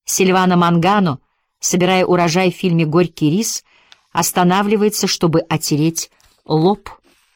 Сильвано Мангано, собирая урожай в фильме «Горький рис», останавливается, чтобы отереть лоб.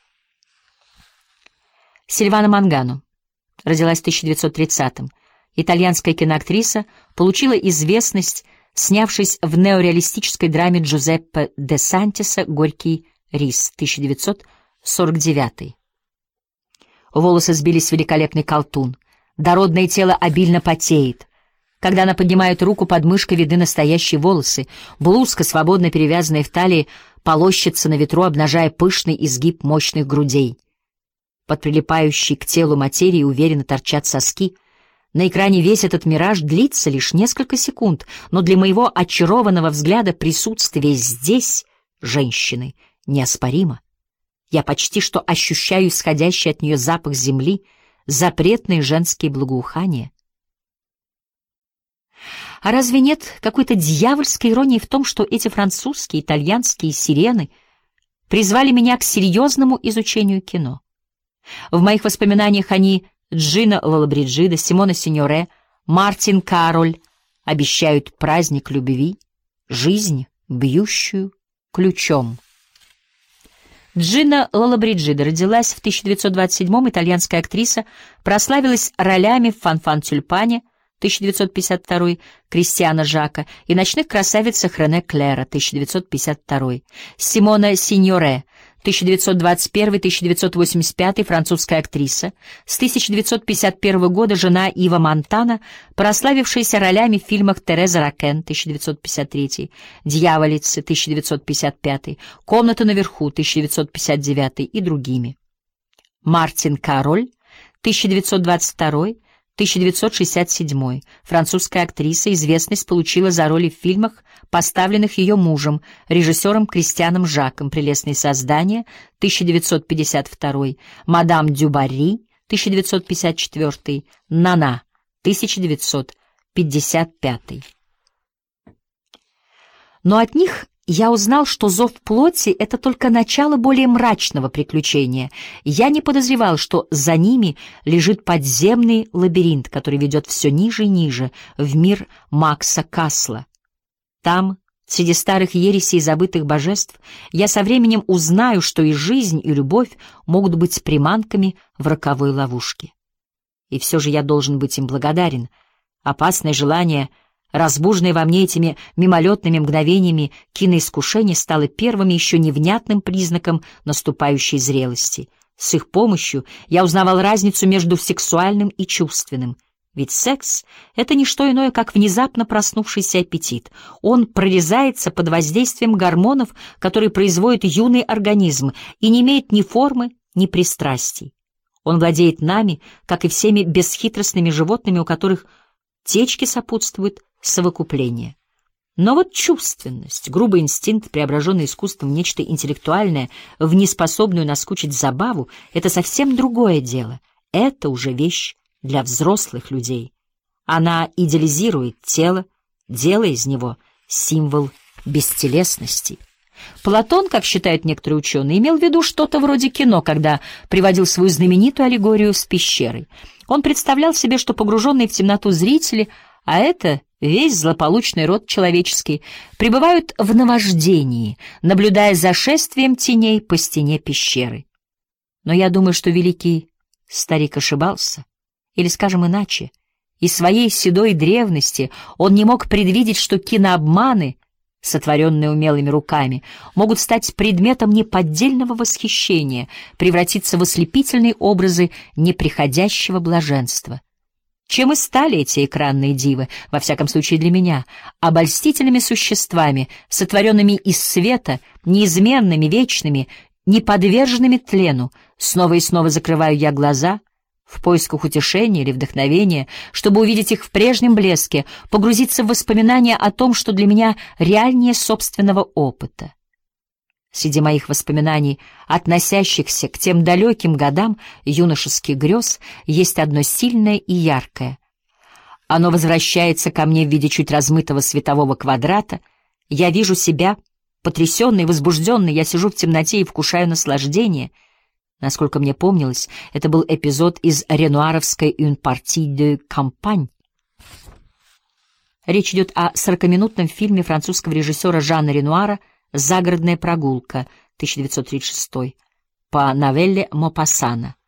Сильвано Мангано родилась в 1930-м. Итальянская киноактриса, получила известность, снявшись в неореалистической драме Джузеппе де Сантиса «Горький рис», 1949. Волосы сбились в великолепный колтун. Дородное тело обильно потеет. Когда она поднимает руку, под мышкой видны настоящие волосы. Блузка, свободно перевязанная в талии, полощется на ветру, обнажая пышный изгиб мощных грудей. Под прилипающей к телу материи уверенно торчат соски. На экране весь этот мираж длится лишь несколько секунд, но для моего очарованного взгляда присутствие здесь женщины неоспоримо. Я почти что ощущаю исходящий от нее запах земли, запретные женские благоухания. А разве нет какой-то дьявольской иронии в том, что эти французские, итальянские сирены призвали меня к серьезному изучению кино? В моих воспоминаниях они Джино Лоллобриджидо, Симона Синьоре, Мартин Кароль обещают праздник любви, жизнь, бьющую ключом. Джино Лоллобриджидо родилась в 1927-м, итальянская актриса, прославилась ролями в «Фанфан-тюльпане» 1952, Кристиана Жака и «Ночных красавицах» Рене Клера 1952, Симона Синьоре 1921-1985, французская актриса, с 1951 года жена Ива Монтана, прославившаяся ролями в фильмах «Тереза Ракен» 1953, «Дьяволицы» 1955, «Комната наверху» 1959 и другими. Мартин Кароль 1922-1967, французская актриса, известность получила за роли в фильмах, поставленных ее мужем, режиссером Кристианом Жаком, «Прелестные создания» 1952, «Мадам дю Барри» 1954, «Нана» 1955. Но от них я узнал, что «Зов плоти» — это только начало более мрачного приключения. Я не подозревал, что за ними лежит подземный лабиринт, который ведет все ниже и ниже, в мир Макса Касла. Там, среди старых ересей и забытых божеств, я со временем узнаю, что и жизнь, и любовь могут быть приманками в роковой ловушке. И все же я должен быть им благодарен. Опасное желание, разбуженное во мне этими мимолетными мгновениями киноискушений, стало первым еще невнятным признаком наступающей зрелости. С их помощью я узнавал разницу между сексуальным и чувственным. Ведь секс — это не что иное, как внезапно проснувшийся аппетит. Он прорезается под воздействием гормонов, которые производит юный организм, и не имеет ни формы, ни пристрастий. Он владеет нами, как и всеми бесхитростными животными, у которых течки сопутствуют совокупление. Но вот чувственность, грубый инстинкт, преображенный искусством в нечто интеллектуальное, в неспособную наскучить забаву — это совсем другое дело. Это уже вещь для взрослых людей. Она идеализирует тело, делая из него символ бестелесности. Платон, как считают некоторые ученые, имел в виду что-то вроде кино, когда приводил свою знаменитую аллегорию с пещерой. Он представлял себе, что погруженные в темноту зрители, а это весь злополучный род человеческий, пребывают в наваждении, наблюдая за шествием теней по стене пещеры. Но я думаю, что великий старик ошибался. Или, скажем иначе, из своей седой древности он не мог предвидеть, что кинообманы, сотворенные умелыми руками, могут стать предметом неподдельного восхищения, превратиться в ослепительные образы неприходящего блаженства. Чем и стали эти экранные дивы, во всяком случае для меня, обольстительными существами, сотворенными из света, неизменными, вечными, неподверженными тлену. Снова и снова закрываю я глаза в поисках утешения или вдохновения, чтобы увидеть их в прежнем блеске, погрузиться в воспоминания о том, что для меня реальнее собственного опыта. Среди моих воспоминаний, относящихся к тем далеким годам юношеских грез, есть одно сильное и яркое. Оно возвращается ко мне в виде чуть размытого светового квадрата. Я вижу себя, потрясенный, возбужденный, я сижу в темноте и вкушаю наслаждение. Насколько мне помнилось, это был эпизод из ренуаровской «Une partie de campagne». Речь идет о 40-минутном фильме французского режиссера Жана Ренуара «Загородная прогулка», 1936, по новелле Мопассана.